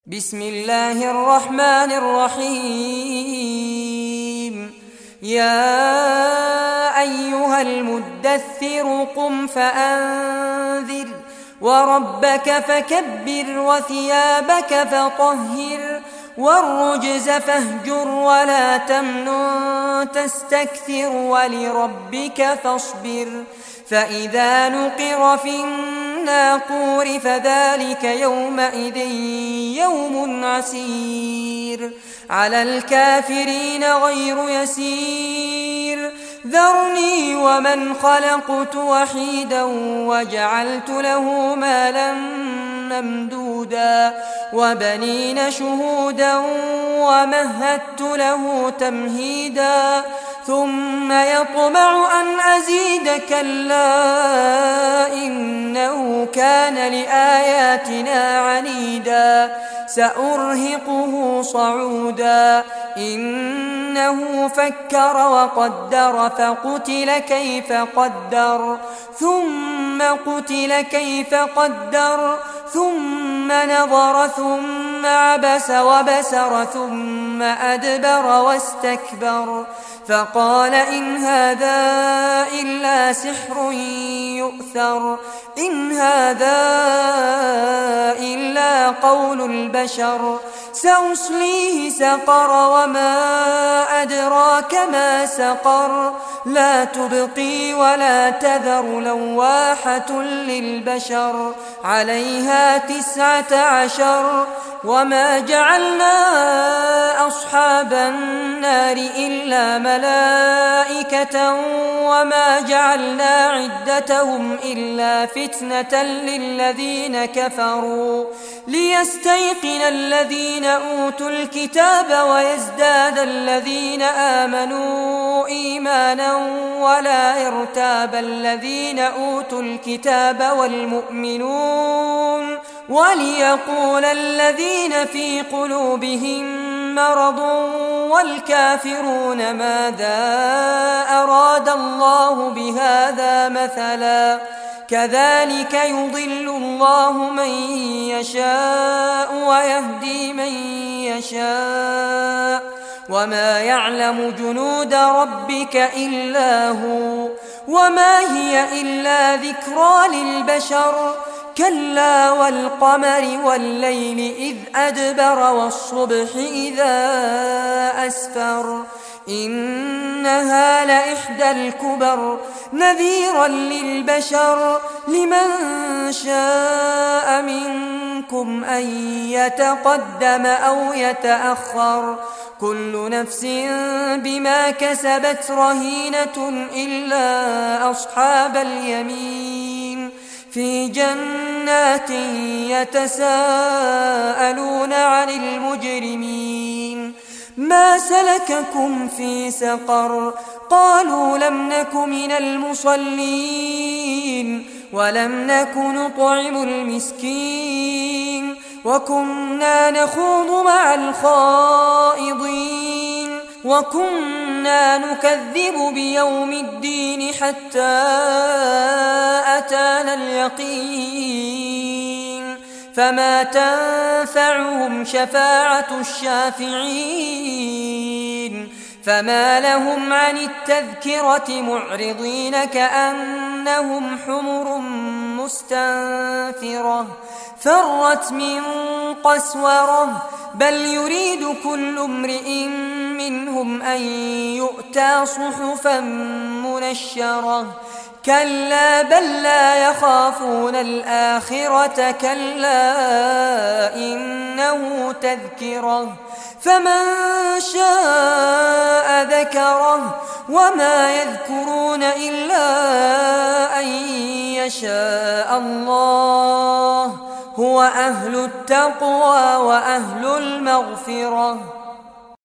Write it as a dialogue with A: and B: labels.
A: بسم الله الرحمن الرحيم. يا أيها المدثر قم فأنذر وربك فكبر وثيابك فطهر والرجز فاهجر ولا تمنن تستكثر ولربك فاصبر فإذا نقر في الناقور فذلك يومئذ يوم عسير على الكافرين غير يسير. ذرني ومن خلقت وحيدا وجعلت له مالا ممدودا وبنين شهودا ومهدت له تمهيدا ثم يطمع أن أزيد كلا إنه كان لآياتنا عنيدا سأرهقه صعودا إنه فكر وقدر فقتل كيف قدر ثم قتل كيف قدر ثم نظر ثم عبس وبسر ثم أدبر واستكبر فقال إن هذا إلا سحر يؤثر إن هذا إلا قول البشر سأصليه سقر وما أدراك ما سقر لا تبقي ولا تذر لواحة للبشر عليها 19 وما جعلنا أصحاب النار إلا ملائكة وما جعلنا عدتهم إلا فتنة للذين كفروا ليستيقن الذين أوتوا الكتاب ويزداد الذين آمنوا إيمانا ولا يرتاب الذين أوتوا الكتاب والمؤمنون وليقول الذين في قلوبهم مرض والكافرون ماذا أراد الله بهذا مثلا كذلك يضل الله من يشاء ويهدي من يشاء وما يعلم جنود ربك إلا هو وما هي إلا ذكرى للبشر كلا والقمر والليل إذ أدبر والصبح إذا أسفر إنها لإحدى الكبر نذيرا للبشر لمن شاء منكم أن يتقدم أو يتأخر كل نفس بما كسبت رهينة إلا أصحاب اليمين في جنات يتساءلون عن المجرمين ما سلككم في سقر قالوا لم نك من المصلين ولم نك نطعم المسكين وكنا نخوض مع الخائضين وكنا نكذب بيوم الدين حتى أتانا اليقين فما تنفعهم شفاعة الشافعين فما لهم عن التذكرة معرضين كأنهم حمر مستنفرة فرت من قسورة بل يريد كل امرئ منهم أن يؤتى صحفا منشرة كلا بل لا يخافون الآخرة كلا إنه تذكرة فمن شاء ذكره وما يذكرون إلا أن يشاء الله هو أهل التقوى وأهل المغفرة